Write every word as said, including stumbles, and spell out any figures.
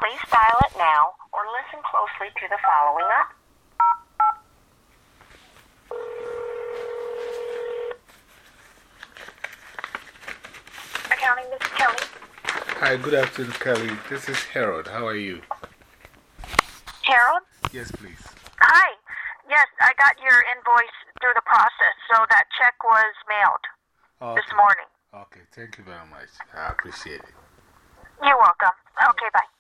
Please dial it now or listen closely to the following up. Accounting, this is Kelly. Hi, good afternoon, Kelly. This is Harold. How are you? Harold? Yes, please. Hi. Yes, I got your invoice through the process, so that check was mailed Okay. this morning. Okay, thank you very much. I appreciate it. You're welcome. Okay, bye.